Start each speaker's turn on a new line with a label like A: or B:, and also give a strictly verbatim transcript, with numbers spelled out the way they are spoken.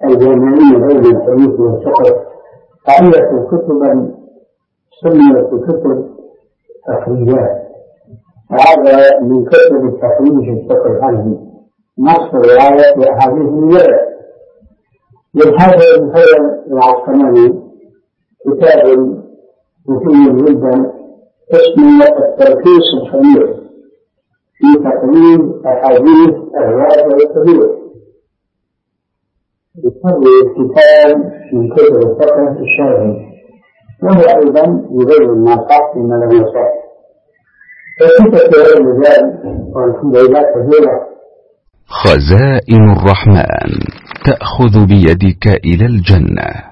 A: الجامعية بين الحديث والفقه ألف كتبا سميت بكتب تخريجات. هذا من كتب التخريج الفقه الحنفي، نص رواية بأحاديث الورع. للحافظ ابن حجر العسقلاني كتاب مفيد جدا اسمه التلخيص الصحيح في تقريب أحاديث الرواية والتخريج. يقرر كتاب من كتب الفقه الشافعي، وهو أيضا يبين ما صح فيما لم يصح. فكتب في الرجال والحمد لله كثيرة.
B: خزائن الرحمن تأخذ بيدك إلى الجنة.